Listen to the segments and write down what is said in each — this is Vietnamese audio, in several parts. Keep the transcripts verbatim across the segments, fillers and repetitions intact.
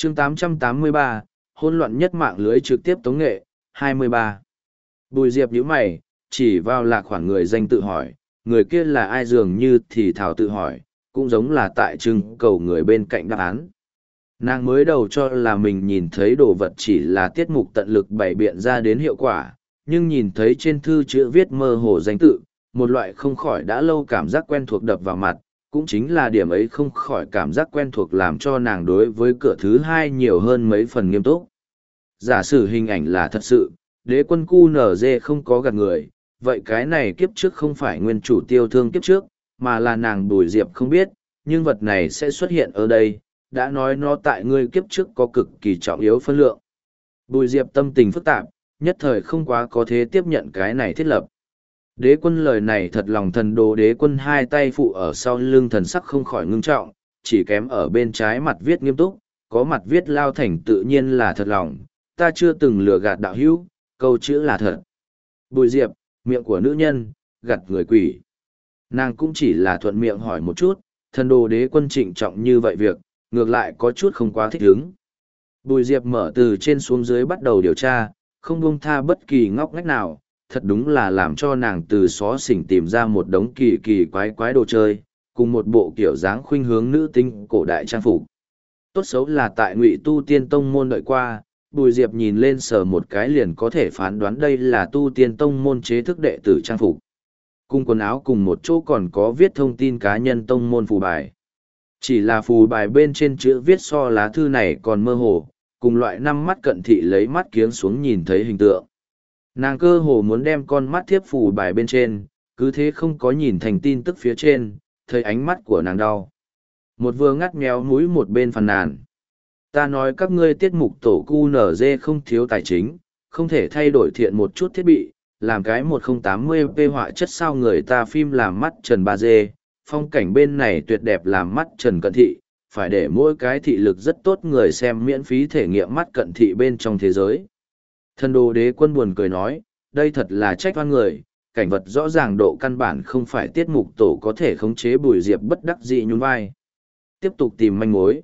chương tám trăm tám mươi ba, hỗn loạn nhất mạng lưới trực tiếp tống nghệ, hai mươi ba. Bùi Diệp nhíu mày, chỉ vào lạc khoản người danh tự hỏi, người kia là ai dường như thì thảo tự hỏi, cũng giống là tại trưng cầu người bên cạnh đáp án. Nàng mới đầu cho là mình nhìn thấy đồ vật chỉ là tiết mục tận lực bày biện ra đến hiệu quả, nhưng nhìn thấy trên thư chữ viết mơ hồ danh tự, một loại không khỏi đã lâu cảm giác quen thuộc đập vào mặt, cũng chính là điểm ấy không khỏi cảm giác quen thuộc làm cho nàng đối với cửa thứ hai nhiều hơn mấy phần nghiêm túc. Giả sử hình ảnh là thật sự, đế quân cu nở dê không có gạt người, vậy cái này kiếp trước không phải nguyên chủ tiêu thương kiếp trước, mà là nàng Bùi Diệp không biết, nhưng vật này sẽ xuất hiện ở đây, đã nói nó tại ngươi kiếp trước có cực kỳ trọng yếu phân lượng. Bùi Diệp tâm tình phức tạp, nhất thời không quá có thế tiếp nhận cái này thiết lập. Đế quân lời này thật lòng thần đồ đế quân hai tay phụ ở sau lưng thần sắc không khỏi ngưng trọng, chỉ kém ở bên trái mặt viết nghiêm túc, có mặt viết lao thành tự nhiên là thật lòng, ta chưa từng lừa gạt đạo hữu, câu chữ là thật. Bùi Diệp, miệng của nữ nhân, gạt người quỷ. Nàng cũng chỉ là thuận miệng hỏi một chút, thần đồ đế quân trịnh trọng như vậy việc, ngược lại có chút không quá thích hứng. Bùi Diệp mở từ trên xuống dưới bắt đầu điều tra, không buông tha bất kỳ ngóc ngách nào, thật đúng là làm cho nàng từ xó xỉnh tìm ra một đống kỳ kỳ quái quái đồ chơi, cùng một bộ kiểu dáng khuynh hướng nữ tính cổ đại trang phục. Tốt xấu là tại Ngụy Tu Tiên Tông môn đợi qua, Bùi Diệp nhìn lên sờ một cái liền có thể phán đoán đây là Tu Tiên Tông môn chế thức đệ tử trang phục. Cùng quần áo cùng một chỗ còn có viết thông tin cá nhân tông môn phù bài. Chỉ là phù bài bên trên chữ viết so lá thư này còn mơ hồ, cùng loại năm mắt cận thị lấy mắt kiếng xuống nhìn thấy hình tượng. Nàng cơ hồ muốn đem con mắt thiếp phù bài bên trên, cứ thế không có nhìn thành tin tức phía trên, thấy ánh mắt của nàng đau. Một vừa ngắt méo mũi một bên phàn nàn. Ta nói các ngươi tiết mục tổ cu nở dê không thiếu tài chính, không thể thay đổi thiện một chút thiết bị, làm cái một không tám mươi p họa chất sao người ta phim làm mắt trần ba d, phong cảnh bên này tuyệt đẹp làm mắt trần cận thị, phải để mỗi cái thị lực rất tốt người xem miễn phí thể nghiệm mắt cận thị bên trong thế giới. Thần đồ đế quân buồn cười nói, đây thật là trách oan người, cảnh vật rõ ràng độ căn bản không phải tiết mục tổ có thể khống chế. Bùi Diệp bất đắc dĩ nhún vai. Tiếp tục tìm manh mối.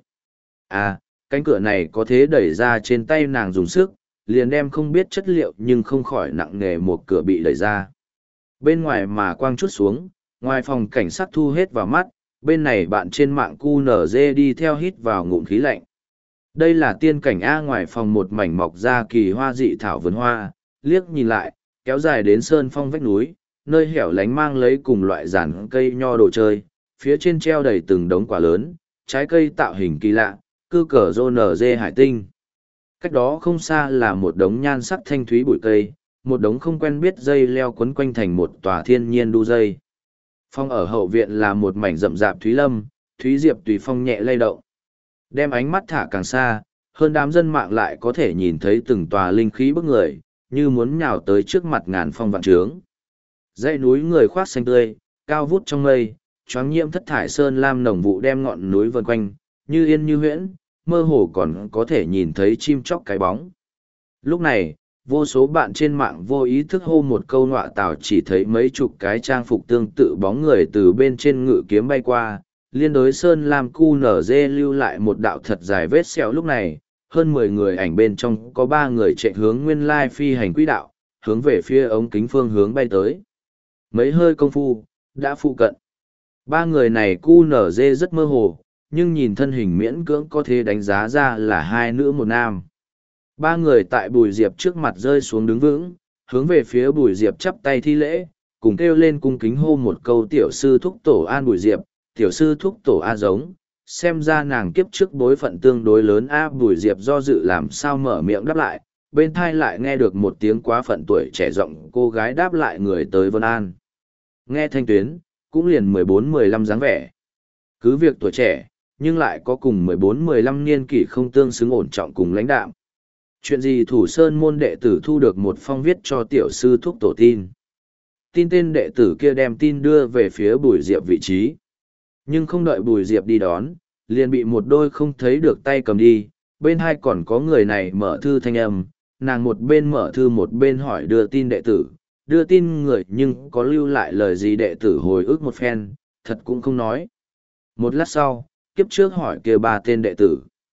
À, cánh cửa này có thế đẩy ra trên tay nàng dùng sức, liền đem không biết chất liệu nhưng không khỏi nặng nề một cửa bị đẩy ra. Bên ngoài mà quang chút xuống, ngoài phòng cảnh sát thu hết vào mắt, bên này bạn trên mạng cu nở dê đi theo hít vào ngụm khí lạnh. Đây là tiên cảnh A, ngoài phòng một mảnh mọc ra kỳ hoa dị thảo vườn hoa, liếc nhìn lại, kéo dài đến sơn phong vách núi, nơi hẻo lánh mang lấy cùng loại giản cây nho đồ chơi, phía trên treo đầy từng đống quả lớn, trái cây tạo hình kỳ lạ, cư cờ rô nở dê hải tinh. Cách đó không xa là một đống nhan sắc thanh thúy bụi cây, một đống không quen biết dây leo quấn quanh thành một tòa thiên nhiên đu dây. Phong ở hậu viện là một mảnh rậm rạp thúy lâm, thúy diệp tùy phong nhẹ lay động. Đem ánh mắt thả càng xa, hơn đám dân mạng lại có thể nhìn thấy từng tòa linh khí bức người, như muốn nhào tới trước mặt ngàn phong vạn trướng. Dãy núi người khoác xanh tươi, cao vút trong mây, choáng nhiễm thất thải sơn lam nồng vụ đem ngọn núi vần quanh, như yên như huyễn, mơ hồ còn có thể nhìn thấy chim chóc cái bóng. Lúc này, vô số bạn trên mạng vô ý thức hô một câu nọa tào, chỉ thấy mấy chục cái trang phục tương tự bóng người từ bên trên ngự kiếm bay qua, liên đối sơn lam cu nở dê lưu lại một đạo thật dài vết sẹo. Lúc này, hơn mười người ảnh bên trong có ba người chạy hướng nguyên lai phi hành quỹ đạo, hướng về phía ống kính phương hướng bay tới. Mấy hơi công phu, đã phụ cận. Ba người này cu nở dê rất mơ hồ, nhưng nhìn thân hình miễn cưỡng có thể đánh giá ra là hai nữ một nam. Ba người tại Bùi Diệp trước mặt rơi xuống đứng vững, hướng về phía Bùi Diệp chắp tay thi lễ, cùng kêu lên cung kính hô một câu tiểu sư thúc tổ an Bùi Diệp, tiểu sư thúc tổ A giống, xem ra nàng kiếp trước bối phận tương đối lớn. A Bùi Diệp do dự làm sao mở miệng đáp lại, bên thai lại nghe được một tiếng quá phận tuổi trẻ giọng cô gái đáp lại người tới vân an. Nghe thanh tuyến, cũng liền mười bốn mười lăm dáng vẻ. Cứ việc tuổi trẻ, nhưng lại có cùng mười bốn mười lăm niên kỷ không tương xứng ổn trọng cùng lãnh đạm. Chuyện gì Thủ Sơn môn đệ tử thu được một phong viết cho tiểu sư thúc tổ tin. Tin tên đệ tử kia đem tin đưa về phía Bùi Diệp vị trí. Nhưng không đợi Bùi Diệp đi đón, liền bị một đôi không thấy được tay cầm đi, bên hai còn có người này mở thư thanh âm, nàng một bên mở thư một bên hỏi đưa tin đệ tử, đưa tin người nhưng có lưu lại lời gì đệ tử hồi ức một phen, thật cũng không nói. Một lát sau, kiếp trước hỏi kia ba tên đệ tử.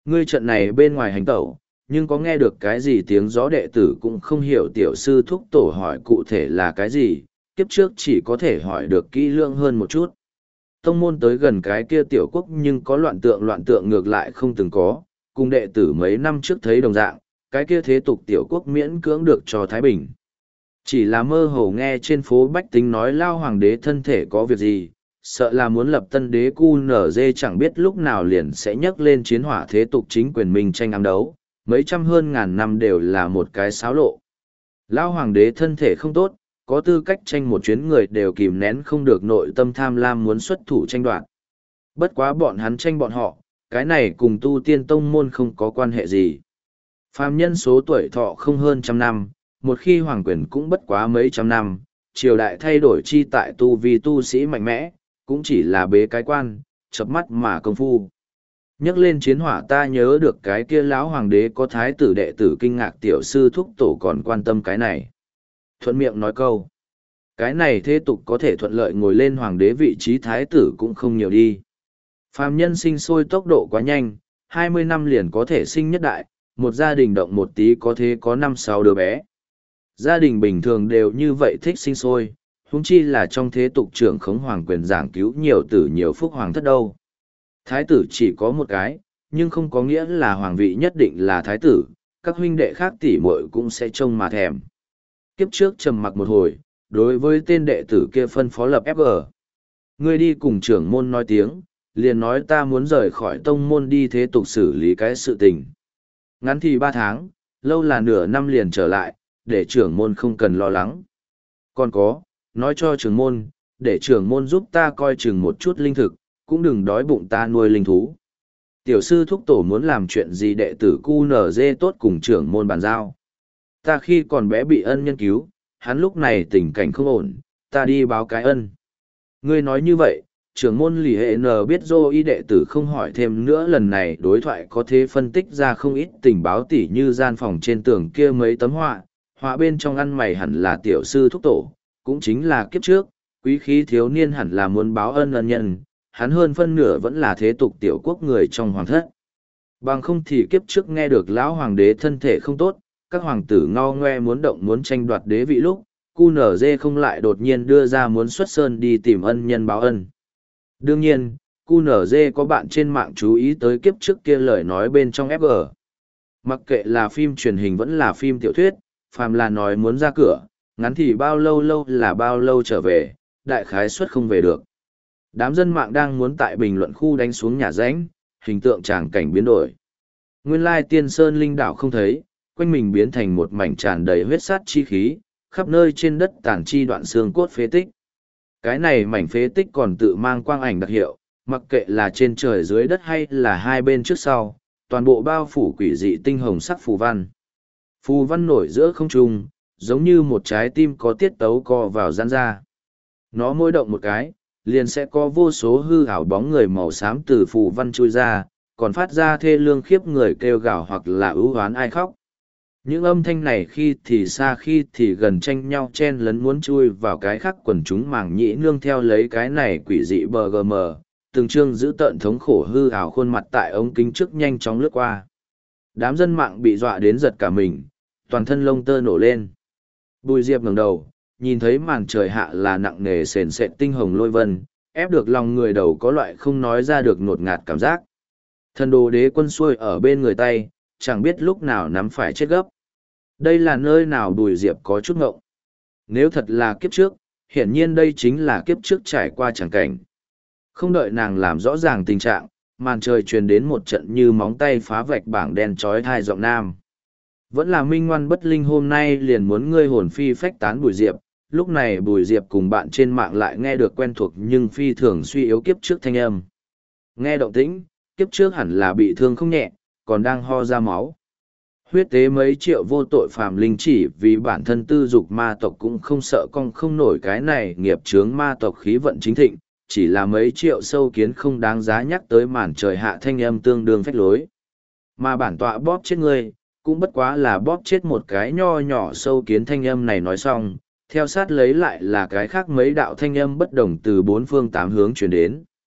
Ngươi trận này bên ngoài hành tẩu, nhưng có nghe được cái gì tiếng gió đệ tử cũng không hiểu tiểu sư thúc tổ hỏi cụ thể là cái gì, kiếp trước chỉ có thể hỏi được kỹ lưỡng hơn một chút. Tông môn tới gần cái kia tiểu quốc nhưng có loạn tượng loạn tượng ngược lại không từng có, cùng đệ tử mấy năm trước thấy đồng dạng, cái kia thế tục tiểu quốc miễn cưỡng được cho Thái Bình. Chỉ là mơ hồ nghe trên phố bách tính nói lao hoàng đế thân thể có việc gì, sợ là muốn lập tân đế cu nở dê chẳng biết lúc nào liền sẽ nhấc lên chiến hỏa thế tục chính quyền mình tranh ám đấu, mấy trăm hơn ngàn năm đều là một cái xáo lộ. Lao hoàng đế thân thể không tốt, có tư cách tranh một chuyến người đều kìm nén không được nội tâm tham lam muốn xuất thủ tranh đoạt. Bất quá bọn hắn tranh bọn họ, cái này cùng tu tiên tông môn không có quan hệ gì. Phàm nhân số tuổi thọ không hơn trăm năm, một khi hoàng quyền cũng bất quá mấy trăm năm, triều đại thay đổi chi tại tu vì tu sĩ mạnh mẽ, cũng chỉ là bế cái quan, chập mắt mà công phu. Nhắc lên chiến hỏa ta nhớ được cái kia lão hoàng đế có thái tử đệ tử kinh ngạc tiểu sư thúc tổ còn quan tâm cái này. Thuận miệng nói câu. Cái này thế tục có thể thuận lợi ngồi lên hoàng đế vị trí thái tử cũng không nhiều đi. Phàm nhân sinh sôi tốc độ quá nhanh, hai mươi năm liền có thể sinh nhất đại, một gia đình động một tí có thể có năm sáu đứa bé. Gia đình bình thường đều như vậy thích sinh sôi, huống chi là trong thế tục trưởng khống hoàng quyền giảng cứu nhiều tử nhiều phúc hoàng thất đâu. Thái tử chỉ có một cái, nhưng không có nghĩa là hoàng vị nhất định là thái tử, các huynh đệ khác tỷ muội cũng sẽ trông mà thèm. Kiếp trước trầm mặc một hồi, đối với tên đệ tử kia phân phó lập ép giê. Ngươi đi cùng trưởng môn nói tiếng, liền nói ta muốn rời khỏi tông môn đi thế tục xử lý cái sự tình. Ngắn thì ba tháng, lâu là nửa năm liền trở lại, để trưởng môn không cần lo lắng. Còn có, nói cho trưởng môn, để trưởng môn giúp ta coi chừng một chút linh thực, cũng đừng đói bụng ta nuôi linh thú. Tiểu sư thúc tổ muốn làm chuyện gì đệ tử cu nở dê tốt cùng trưởng môn bàn giao. Ta khi còn bé bị ân nhân cứu, hắn lúc này tình cảnh không ổn, ta đi báo cái ân. Ngươi nói như vậy, trưởng môn lì hệ nờ biết dô y đệ tử không hỏi thêm nữa lần này đối thoại có thể phân tích ra không ít tình báo tỉ như gian phòng trên tường kia mấy tấm họa, họa bên trong ăn mày hẳn là tiểu sư thúc tổ, cũng chính là kiếp trước, quý khí thiếu niên hẳn là muốn báo ân ân nhân, hắn hơn phân nửa vẫn là thế tục tiểu quốc người trong hoàng thất. Bằng không thì kiếp trước nghe được lão hoàng đế thân thể không tốt, các hoàng tử ngao ngoe muốn động muốn tranh đoạt đế vị lúc, cu nở dê không lại đột nhiên đưa ra muốn xuất sơn đi tìm ân nhân báo ân. Đương nhiên, cu nở dê có bạn trên mạng chú ý tới kiếp trước kia lời nói bên trong ép giê. Mặc kệ là phim truyền hình vẫn là phim tiểu thuyết, phàm là nói muốn ra cửa, ngắn thì bao lâu lâu là bao lâu trở về, đại khái suất không về được. Đám dân mạng đang muốn tại bình luận khu đánh xuống nhà ránh, hình tượng tràng cảnh biến đổi. Nguyên lai tiên sơn linh đảo không thấy, quanh mình biến thành một mảnh tràn đầy huyết sát chi khí, khắp nơi trên đất tàn chi đoạn xương cốt phế tích. Cái này mảnh phế tích còn tự mang quang ảnh đặc hiệu, mặc kệ là trên trời dưới đất hay là hai bên trước sau, toàn bộ bao phủ quỷ dị tinh hồng sắc phù văn. Phù văn nổi giữa không trung, giống như một trái tim có tiết tấu co vào giãn ra. Nó mỗi động một cái, liền sẽ có vô số hư ảo bóng người màu xám từ phù văn chui ra, còn phát ra thê lương khiếp người kêu gào hoặc là ưu hoán ai khóc. Những âm thanh này khi thì xa khi thì gần tranh nhau chen lấn muốn chui vào cái khác quần chúng màng nhĩ nương theo lấy cái này quỷ dị bờ gm, từng chương giữ tợn thống khổ hư ảo khuôn mặt tại ống kính trước nhanh chóng lướt qua. Đám dân mạng bị dọa đến giật cả mình, toàn thân lông tơ nổ lên. Bùi Diệp ngẩng đầu, nhìn thấy màn trời hạ là nặng nề sền sệt tinh hồng lôi vân, ép được lòng người đầu có loại không nói ra được ngột ngạt cảm giác. Thần đồ đế quân xuôi ở bên người tay, chẳng biết lúc nào nắm phải chết gấp. Đây là nơi nào Bùi Diệp có chút ngộng. Nếu thật là kiếp trước, hiển nhiên đây chính là kiếp trước trải qua chẳng cảnh. Không đợi nàng làm rõ ràng tình trạng, màn trời truyền đến một trận như móng tay phá vạch bảng đen trói thai giọng nam. Vẫn là minh ngoan bất linh hôm nay liền muốn ngươi hồn phi phách tán Bùi Diệp, lúc này Bùi Diệp cùng bạn trên mạng lại nghe được quen thuộc nhưng phi thường suy yếu kiếp trước thanh âm. Nghe động tĩnh, kiếp trước hẳn là bị thương không nhẹ, còn đang ho ra máu. Huyết tế mấy triệu vô tội phàm linh chỉ vì bản thân tư dục ma tộc cũng không sợ con không nổi cái này nghiệp chướng ma tộc khí vận chính thịnh, chỉ là mấy triệu sâu kiến không đáng giá nhắc tới màn trời hạ thanh âm tương đương phách lối. Mà bản tọa bóp chết ngươi, cũng bất quá là bóp chết một cái nho nhỏ sâu kiến thanh âm này nói xong, theo sát lấy lại là cái khác mấy đạo thanh âm bất đồng từ bốn phương tám hướng truyền đến.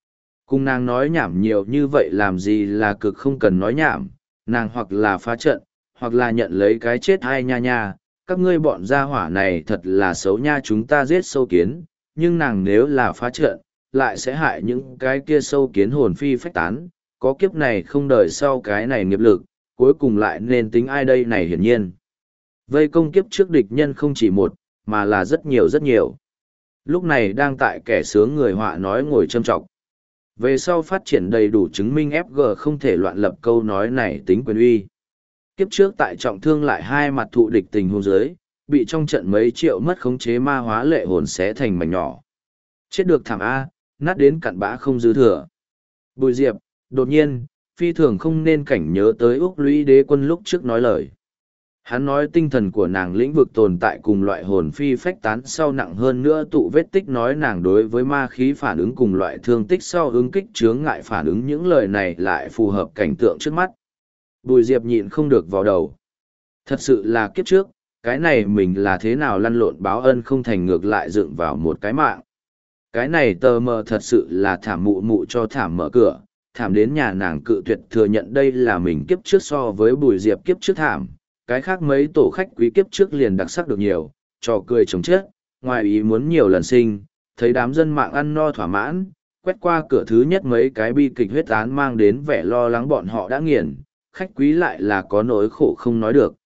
Cùng nàng nói nhảm nhiều như vậy làm gì là cực không cần nói nhảm, nàng hoặc là phá trận, hoặc là nhận lấy cái chết hai nha nha, các ngươi bọn gia hỏa này thật là xấu nha, chúng ta giết sâu kiến, nhưng nàng nếu là phá trận, lại sẽ hại những cái kia sâu kiến hồn phi phách tán, có kiếp này không đời sau cái này nghiệp lực, cuối cùng lại nên tính ai đây này hiển nhiên. Vây công kiếp trước địch nhân không chỉ một, mà là rất nhiều rất nhiều. Lúc này đang tại kẻ sướng người họa nói ngồi châm trọng. Về sau phát triển đầy đủ chứng minh ép giê không thể loạn lập câu nói này tính quyền uy. Kiếp trước tại trọng thương lại hai mặt thụ địch tình hôn giới, bị trong trận mấy triệu mất khống chế ma hóa lệ hồn xé thành mảnh nhỏ. Chết được thảm A, nát đến cặn bã không dư thừa. Bùi Diệp, đột nhiên, phi thường không nên cảnh nhớ tới Úc Lũy Đế Quân lúc trước nói lời. Hắn nói tinh thần của nàng lĩnh vực tồn tại cùng loại hồn phi phách tán sau nặng hơn nữa tụ vết tích nói nàng đối với ma khí phản ứng cùng loại thương tích sau ứng kích chướng ngại phản ứng những lời này lại phù hợp cảnh tượng trước mắt. Bùi Diệp nhịn không được vào đầu. Thật sự là kiếp trước, cái này mình là thế nào lăn lộn báo ân không thành ngược lại dựng vào một cái mạng. Cái này tờ mờ thật sự là thảm mụ mụ cho thảm mở cửa, thảm đến nhà nàng cự tuyệt thừa nhận đây là mình kiếp trước so với Bùi Diệp kiếp trước thảm. Cái khác mấy tổ khách quý kiếp trước liền đặc sắc được nhiều, trò cười chồng chết, ngoài ý muốn nhiều lần sinh, thấy đám dân mạng ăn no thỏa mãn, quét qua cửa thứ nhất mấy cái bi kịch huyết án mang đến vẻ lo lắng bọn họ đã nghiền, khách quý lại là có nỗi khổ không nói được.